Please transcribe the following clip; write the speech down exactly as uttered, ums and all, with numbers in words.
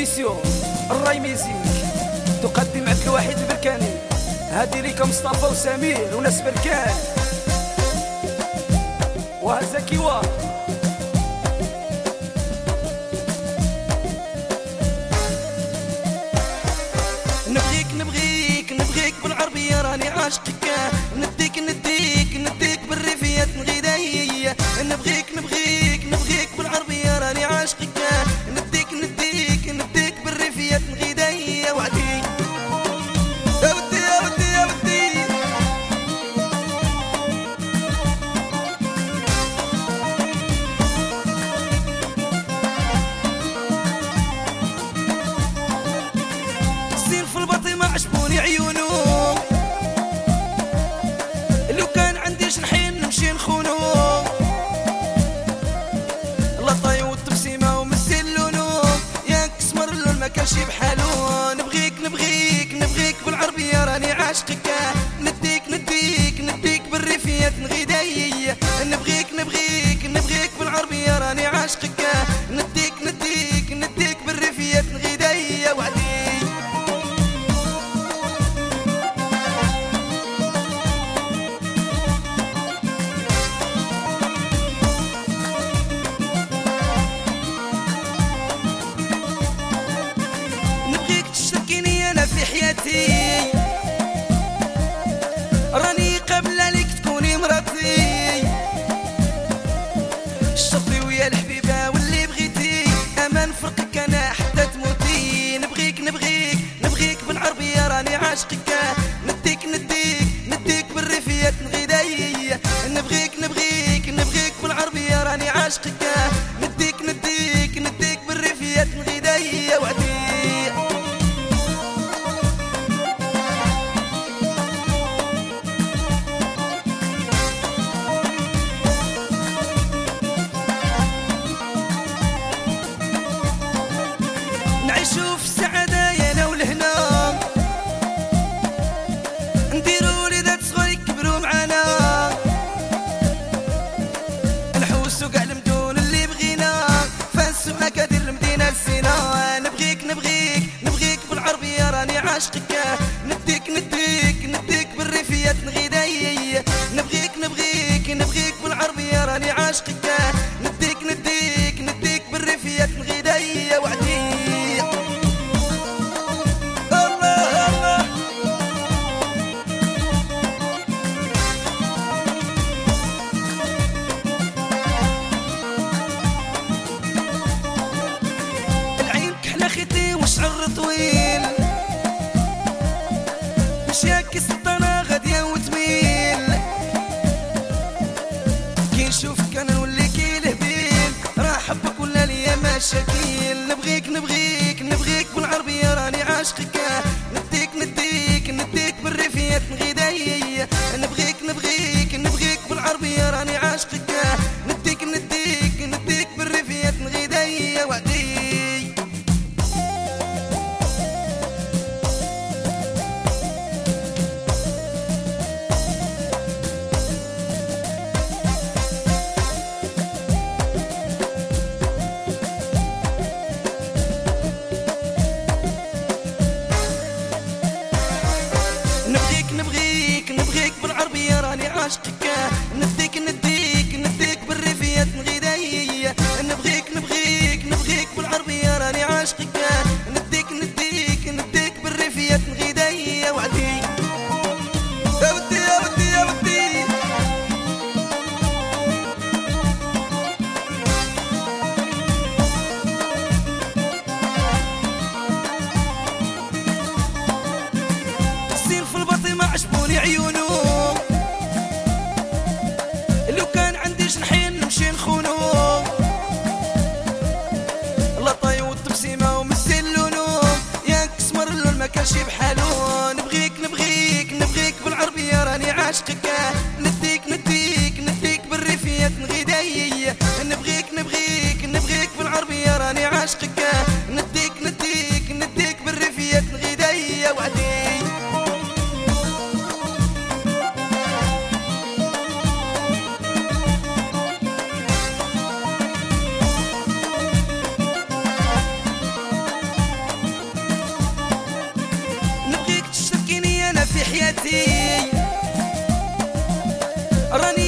إديسيون الراي ميزيك تقدم عبد الواحد البركاني. هادي ليك مصطفى وسمير وناس بركان وهزا كيوا. نبغيك نبغيك نبغيك بالعربية راني عاشقك، نديك نديك نديك بالريفيات نغيدايا. نبغيك نبغيك نبغيك بالعربية راني عاشقك، نديك نديك نديك بالريفيات نغيدايا. وعدي يا ودي يا ودي يا ودي الزين في الباطي ما عجبوني عيونو، لو كان عندي جنحين نمشي نخونو. لطاي والتبسيمة ومثل لونو، ياك اسمر اللون ما كانش بحالو. نبغيك نبغيك نبغيك بالعربية راني عاشقك، نديك نديك نديك بالريفيات نغيدايا. نبغيك نبغيك نبغيك بالعربية راني عاشقك، نديك نديك نديك بالريفيات نغيدايا. وعدي في حياتي راني قابلة ليك تكوني مراتي، الشطي ويا الحبيبة واللي بغيتي اما نفرقك انا حتى تموتي. نبغيك نبغيك نبغيك بالعربية راني عاشقك، نديك نديك نديك بالريفيات نغيدايا. نبغيك نبغيك نبغيك بالعربية راني عاشقك، نديك نديك نديك بالريفيات نغيدايا. وعدي نعيشو في السعادة يا انا والهنا، نديرو وليدات صغار يكبرو معانا، نحوسو كاع المدن اللي بغينا، فانسو اكادير المدينة الزينة. نبغيك نبغيك نبغيك بالعربية راني عاشقك، نديك نديك نديك بالريفيات نغيدايا. نبغيك نبغيك نبغيك بالعربية راني عاشقك، نديك نديك نديك بالريفيات نغيدايا. وعدي وشعر طويل مشياك السلطانة غادية وتميل، كي نشوفك انا نولي كي الهبيل، راه حبك ولا ليا مشاكل. نبغيك نبغيك نبغيك بالعربية راني عاشقك، نديك نديك نديك بالريفيات نغيدايا. نبغيك نبغيك نبغيك بالعربية راني عاشقك، نديك نديك نديك بالريفيات نغيدايا. وعدي عزيزي راني